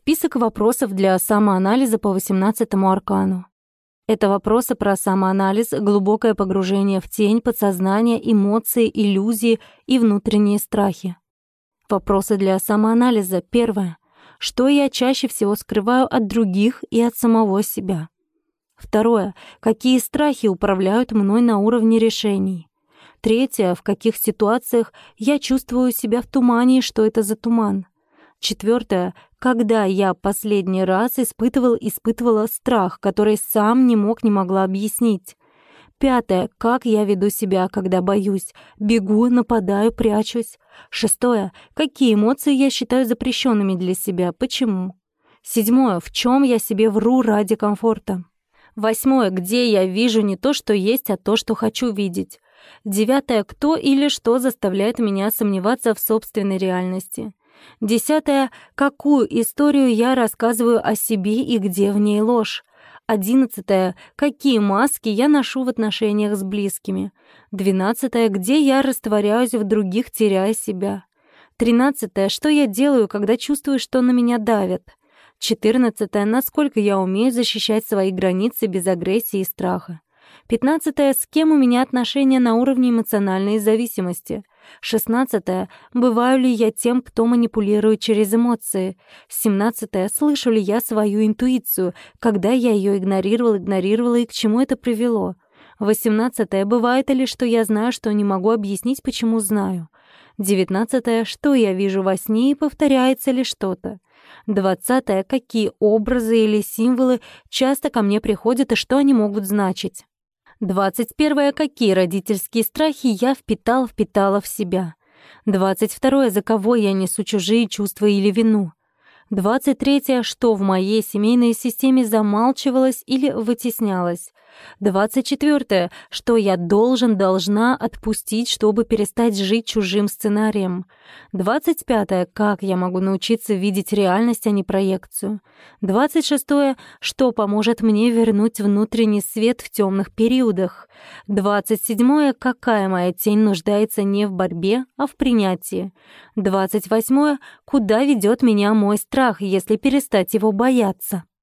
Список вопросов для самоанализа по 18-му аркану. Это вопросы про самоанализ, глубокое погружение в тень, подсознание, эмоции, иллюзии и внутренние страхи. Вопросы для самоанализа. Первое. Что я чаще всего скрываю от других и от самого себя? Второе. Какие страхи управляют мной на уровне решений? Третье. В каких ситуациях я чувствую себя в тумане и что это за туман? Четвертое. Когда я последний раз испытывала страх, который сам не могла объяснить? Пятое. Как я веду себя, когда боюсь? Бегу, нападаю, прячусь. Шестое. Какие эмоции я считаю запрещенными для себя? Почему? Седьмое. В чем я себе вру ради комфорта? Восьмое. Где я вижу не то, что есть, а то, что хочу видеть? Девятое. Кто или что заставляет меня сомневаться в собственной реальности? Десятое. Какую историю я рассказываю о себе и где в ней ложь? 11. Какие маски я ношу в отношениях с близкими? 12. Где я растворяюсь в других, теряя себя? 13. Что я делаю, когда чувствую, что на меня давят? 14. Насколько я умею защищать свои границы без агрессии и страха? 15. С кем у меня отношения на уровне эмоциональной зависимости? 16. Бываю ли я тем, кто манипулирует через эмоции? 17. Слышу ли я свою интуицию, когда я ее игнорировала и к чему это привело? 18. Бывает ли, что я знаю, что не могу объяснить, почему знаю? 19. Что я вижу во сне и повторяется ли что-то? 20. Какие образы или символы часто ко мне приходят и что они могут значить? 21. Какие родительские страхи я впитала в себя? 22. За кого я несу чужие чувства или вину? 23. Что в моей семейной системе замалчивалось или вытеснялось? 24. Что я должна отпустить, чтобы перестать жить чужим сценарием? 25. Как я могу научиться видеть реальность, а не проекцию? 26. Что поможет мне вернуть внутренний свет в темных периодах? 27. Какая моя тень нуждается не в борьбе, а в принятии? 28. Куда ведет меня мой страх, если перестать его бояться?